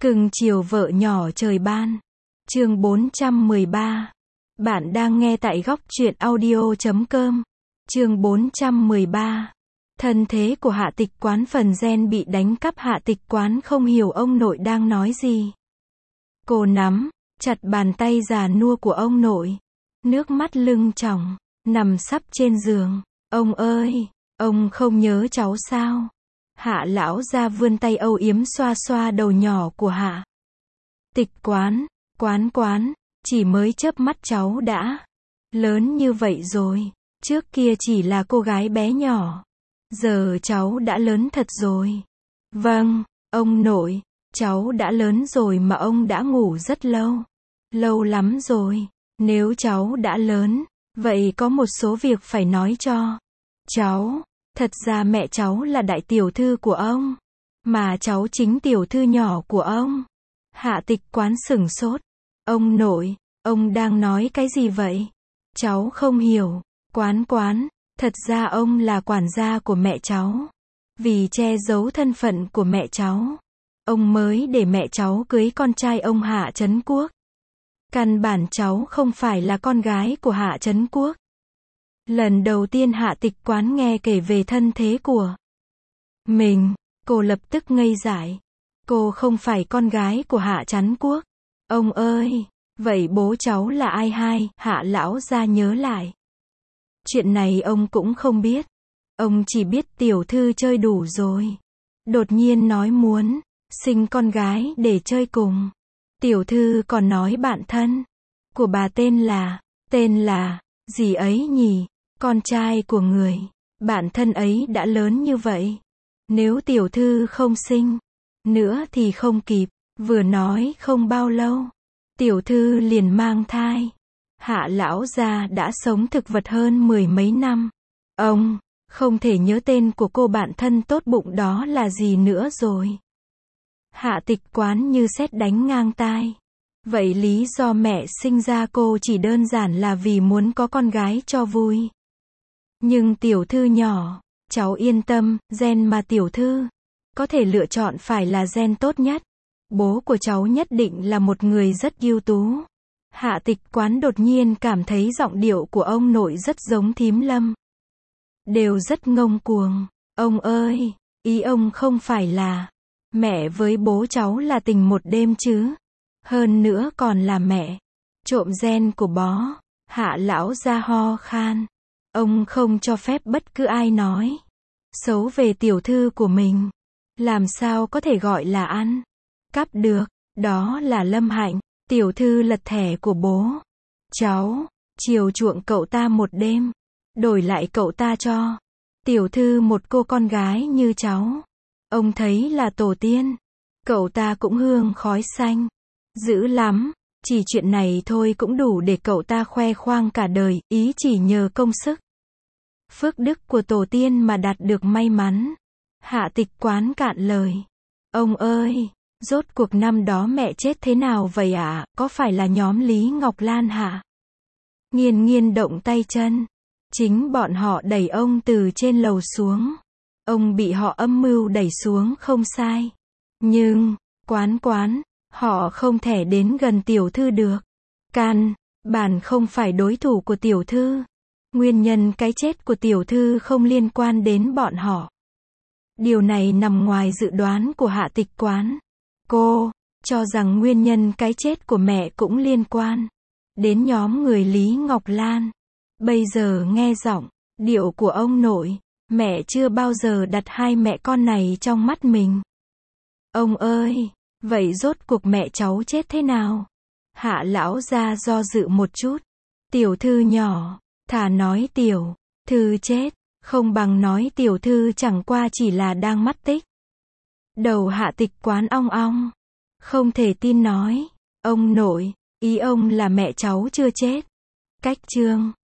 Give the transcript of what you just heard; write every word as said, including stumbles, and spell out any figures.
Cưng chiều vợ nhỏ trời ban. Chương bốn trăm mười ba. Bạn đang nghe tại góc truyện audio chấm com. Chương bốn trăm mười ba. Thân thế của Hạ Tịch Quán. Phần gen bị đánh cắp. Hạ Tịch Quán không hiểu ông nội đang nói gì. Cô nắm chặt bàn tay già nua của ông nội, nước mắt lưng tròng, nằm sấp trên giường. Ông ơi, ông không nhớ cháu sao? Hạ lão gia vươn tay âu yếm xoa xoa đầu nhỏ của Hạ Tịch Quán. Quán quán, chỉ mới chớp mắt cháu đã lớn như vậy rồi. Trước kia chỉ là cô gái bé nhỏ, giờ cháu đã lớn thật rồi. Vâng, ông nội, cháu đã lớn rồi mà ông đã ngủ rất lâu. Lâu lắm rồi. Nếu cháu đã lớn, vậy có một số việc phải nói cho cháu. Thật ra mẹ cháu là đại tiểu thư của ông, mà cháu chính tiểu thư nhỏ của ông. Hạ Tịch Quán sửng sốt. Ông nội, ông đang nói cái gì vậy? Cháu không hiểu. Quán quán, thật ra ông là quản gia của mẹ cháu. Vì che giấu thân phận của mẹ cháu, ông mới để mẹ cháu cưới con trai ông Hạ Trấn Quốc. Căn bản cháu không phải là con gái của Hạ Trấn Quốc. Lần đầu tiên Hạ Tịch Quán nghe kể về thân thế của mình, cô lập tức ngây dại. Cô không phải con gái của Hạ Trấn Quốc. Ông ơi, vậy bố cháu là ai? Hai, Hạ lão gia nhớ lại. Chuyện này ông cũng không biết. Ông chỉ biết tiểu thư chơi đủ rồi, đột nhiên nói muốn sinh con gái để chơi cùng. Tiểu thư còn nói bạn thân của bà tên là, tên là, gì ấy nhỉ? Con trai của người bạn thân ấy đã lớn như vậy. Nếu tiểu thư không sinh nữa thì không kịp. Vừa nói không bao lâu, tiểu thư liền mang thai. Hạ lão gia đã sống thực vật hơn mười mấy năm. Ông không thể nhớ tên của cô bạn thân tốt bụng đó là gì nữa rồi. Hạ Tịch Quán như sét đánh ngang tai. Vậy lý do mẹ sinh ra cô chỉ đơn giản là vì muốn có con gái cho vui. Nhưng tiểu thư nhỏ, cháu yên tâm, gen mà tiểu thư có thể lựa chọn phải là gen tốt nhất. Bố của cháu nhất định là một người rất ưu tú. Hạ Tịch Quán đột nhiên cảm thấy giọng điệu của ông nội rất giống Thím Lâm. Đều rất ngông cuồng. Ông ơi, ý ông không phải là mẹ với bố cháu là tình một đêm chứ? Hơn nữa còn là mẹ trộm gen của bó. Hạ lão gia ho khan. Ông không cho phép bất cứ ai nói xấu về tiểu thư của mình. Làm sao có thể gọi là ăn cắp được? Đó là Lâm Hạnh. Tiểu thư lật thẻ của bố cháu, chiều chuộng cậu ta một đêm, đổi lại cậu ta cho tiểu thư một cô con gái như cháu. Ông thấy là tổ tiên. Cậu ta cũng hương khói xanh. Dữ lắm. Chỉ chuyện này thôi cũng đủ để cậu ta khoe khoang cả đời, ý chỉ nhờ công sức phước đức của tổ tiên mà đạt được may mắn. Hạ Tịch Quán cạn lời. Ông ơi, rốt cuộc năm đó mẹ chết thế nào vậy ạ? À? Có phải là nhóm Lý Ngọc Lan hả? Nghiên nghiên động tay chân. Chính bọn họ đẩy ông từ trên lầu xuống. Ông bị họ âm mưu đẩy xuống không sai. Nhưng, quán quán, họ không thể đến gần tiểu thư được. Căn bản không phải đối thủ của tiểu thư. Nguyên nhân cái chết của tiểu thư không liên quan đến bọn họ. Điều này nằm ngoài dự đoán của Hạ Tịch Quán. Cô cho rằng nguyên nhân cái chết của mẹ cũng liên quan đến nhóm người Lý Ngọc Lan. Bây giờ nghe giọng điệu của ông nội, mẹ chưa bao giờ đặt hai mẹ con này trong mắt mình. Ông ơi, vậy rốt cuộc mẹ cháu chết thế nào? Hạ lão gia do dự một chút. Tiểu thư nhỏ, thà nói tiểu thư chết, không bằng nói tiểu thư chẳng qua chỉ là đang mất tích. Đầu Hạ Tịch Quán ong ong. Không thể tin nói. Ông nội, ý ông là mẹ cháu chưa chết. Cách chương